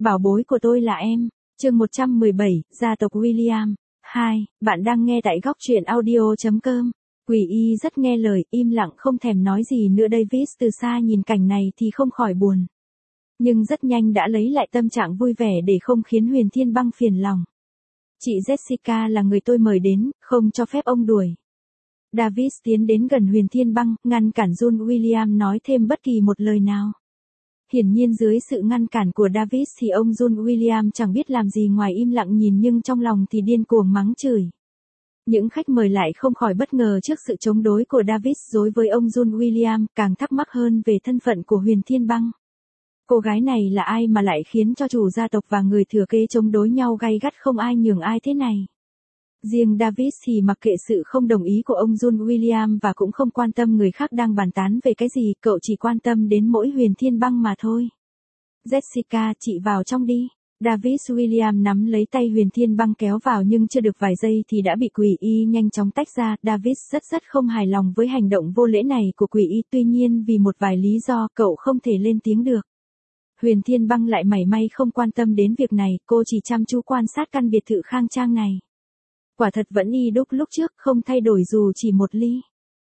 bảo bối của tôi là em. Chương 117, gia tộc William. 2, bạn đang nghe tại góc truyện audio.com. Quỷ y rất nghe lời, im lặng không thèm nói gì nữa. Davis từ xa nhìn cảnh này thì không khỏi buồn. Nhưng rất nhanh đã lấy lại tâm trạng vui vẻ để không khiến Huyền Thiên Băng phiền lòng. Chị Jessica là người tôi mời đến, không cho phép ông đuổi. Davis tiến đến gần Huyền Thiên Băng, ngăn cản John William nói thêm bất kỳ một lời nào. Hiển nhiên dưới sự ngăn cản của Davis thì ông John William chẳng biết làm gì ngoài im lặng nhìn, nhưng trong lòng thì điên cuồng mắng chửi. Những khách mời lại không khỏi bất ngờ trước sự chống đối của Davis đối với ông John William, càng thắc mắc hơn về thân phận của Huyền Thiên Băng. Cô gái này là ai mà lại khiến cho chủ gia tộc và người thừa kế chống đối nhau gay gắt không ai nhường ai thế này? Riêng Davis thì mặc kệ sự không đồng ý của ông John William và cũng không quan tâm người khác đang bàn tán về cái gì, cậu chỉ quan tâm đến mỗi Huyền Thiên Băng mà thôi. Jessica, chị vào trong đi. Davis William nắm lấy tay Huyền Thiên Băng kéo vào, nhưng chưa được vài giây thì đã bị quỷ y nhanh chóng tách ra. Davis rất không hài lòng với hành động vô lễ này của quỷ y, tuy nhiên vì một vài lý do cậu không thể lên tiếng được. Huyền Thiên Băng lại mảy may không quan tâm đến việc này, cô chỉ chăm chú quan sát căn biệt thự khang trang này. Quả thật vẫn y đúc lúc trước, không thay đổi dù chỉ một ly.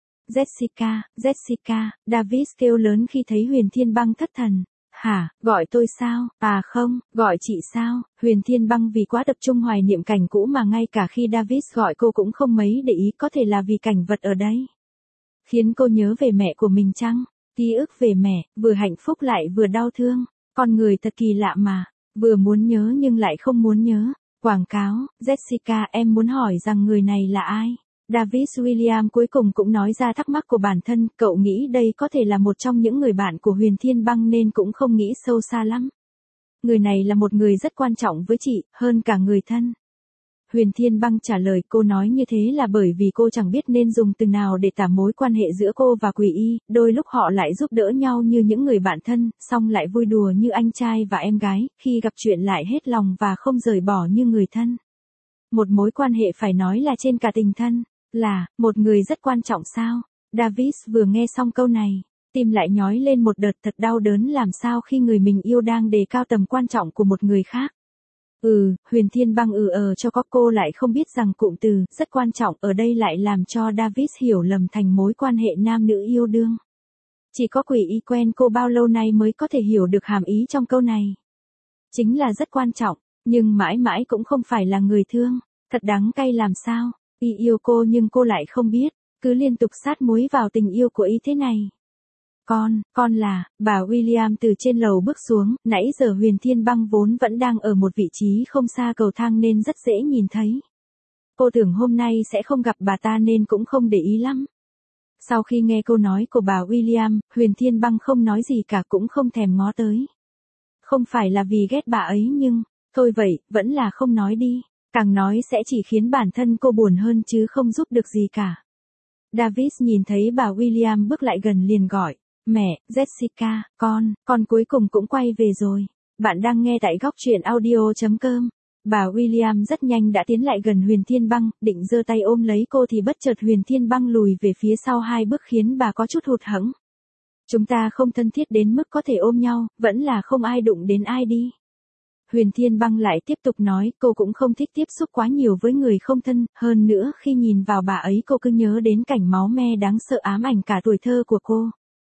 Jessica, Davis kêu lớn khi thấy Huyền Thiên Băng thất thần. Hả, gọi tôi sao? À không, gọi chị sao? Huyền Thiên Băng vì quá tập trung hoài niệm cảnh cũ mà ngay cả khi Davis gọi cô cũng không mấy để ý, có thể là vì cảnh vật ở đây khiến cô nhớ về mẹ của mình chăng? Ký ức về mẹ, vừa hạnh phúc lại vừa đau thương. Con người thật kỳ lạ mà, vừa muốn nhớ nhưng lại không muốn nhớ. Quảng cáo, Jessica, em muốn hỏi rằng người này là ai? Davis William cuối cùng cũng nói ra thắc mắc của bản thân, cậu nghĩ đây có thể là một trong những người bạn của Huyền Thiên Băng nên cũng không nghĩ sâu xa lắm. Người này là một người rất quan trọng với chị, hơn cả người thân. Huyền Thiên Băng trả lời, cô nói như thế là bởi vì cô chẳng biết nên dùng từ nào để tả mối quan hệ giữa cô và quỷ y, đôi lúc họ lại giúp đỡ nhau như những người bạn thân, xong lại vui đùa như anh trai và em gái, khi gặp chuyện lại hết lòng và không rời bỏ như người thân. Một mối quan hệ phải nói là trên cả tình thân, là một người rất quan trọng sao? Davis vừa nghe xong câu này, tim lại nhói lên một đợt, thật đau đớn làm sao khi người mình yêu đang đề cao tầm quan trọng của một người khác. Huyền Thiên Băng cho có, cô lại không biết rằng cụm từ rất quan trọng ở đây lại làm cho Davis hiểu lầm thành mối quan hệ nam nữ yêu đương. Chỉ có quỷ y quen cô bao lâu nay mới có thể hiểu được hàm ý trong câu này. Chính là rất quan trọng, nhưng mãi mãi cũng không phải là người thương. Thật đắng cay làm sao, y yêu cô nhưng cô lại không biết, cứ liên tục sát muối vào tình yêu của y thế này. Con là, bà William từ trên lầu bước xuống, nãy giờ Huyền Thiên Băng vốn vẫn đang ở một vị trí không xa cầu thang nên rất dễ nhìn thấy. Cô tưởng hôm nay sẽ không gặp bà ta nên cũng không để ý lắm. Sau khi nghe câu nói của bà William, Huyền Thiên Băng không nói gì cả, cũng không thèm ngó tới. Không phải là vì ghét bà ấy nhưng, thôi vậy, vẫn là không nói đi, càng nói sẽ chỉ khiến bản thân cô buồn hơn chứ không giúp được gì cả. Davis nhìn thấy bà William bước lại gần liền gọi. Mẹ, Jessica, con cuối cùng cũng quay về rồi. Bạn đang nghe tại góc truyện audio.com. Bà William rất nhanh đã tiến lại gần Huyền Thiên Băng, định giơ tay ôm lấy cô thì bất chợt Huyền Thiên Băng lùi về phía sau 2 bước khiến bà có chút hụt hẫng. Chúng ta không thân thiết đến mức có thể ôm nhau, vẫn là không ai đụng đến ai đi. Huyền Thiên Băng lại tiếp tục nói, cô cũng không thích tiếp xúc quá nhiều với người không thân, hơn nữa khi nhìn vào bà ấy cô cứ nhớ đến cảnh máu me đáng sợ ám ảnh cả tuổi thơ của cô.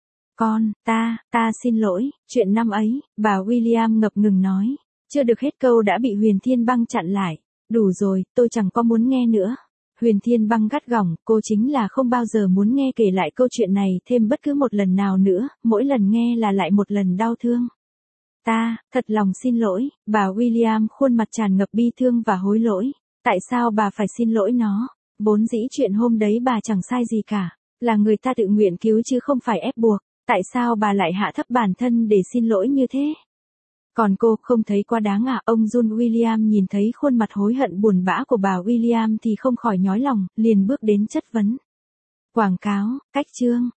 Ta xin lỗi, chuyện năm ấy, bà William ngập ngừng nói. Chưa được hết câu đã bị Huyền Thiên Băng chặn lại. Đủ rồi, tôi chẳng có muốn nghe nữa. Huyền Thiên Băng gắt gỏng, cô chính là không bao giờ muốn nghe kể lại câu chuyện này thêm bất cứ một lần nào nữa, mỗi lần nghe là lại một lần đau thương. Thật lòng xin lỗi, bà William khuôn mặt tràn ngập bi thương và hối lỗi. Tại sao bà phải xin lỗi nó? Vốn dĩ chuyện hôm đấy bà chẳng sai gì cả, là người ta tự nguyện cứu chứ không phải ép buộc. Tại sao bà lại hạ thấp bản thân để xin lỗi như thế? Còn cô không thấy quá đáng à? Ông John William nhìn thấy khuôn mặt hối hận buồn bã của bà William thì không khỏi nhói lòng, liền bước đến chất vấn. Quảng cáo, cách chương,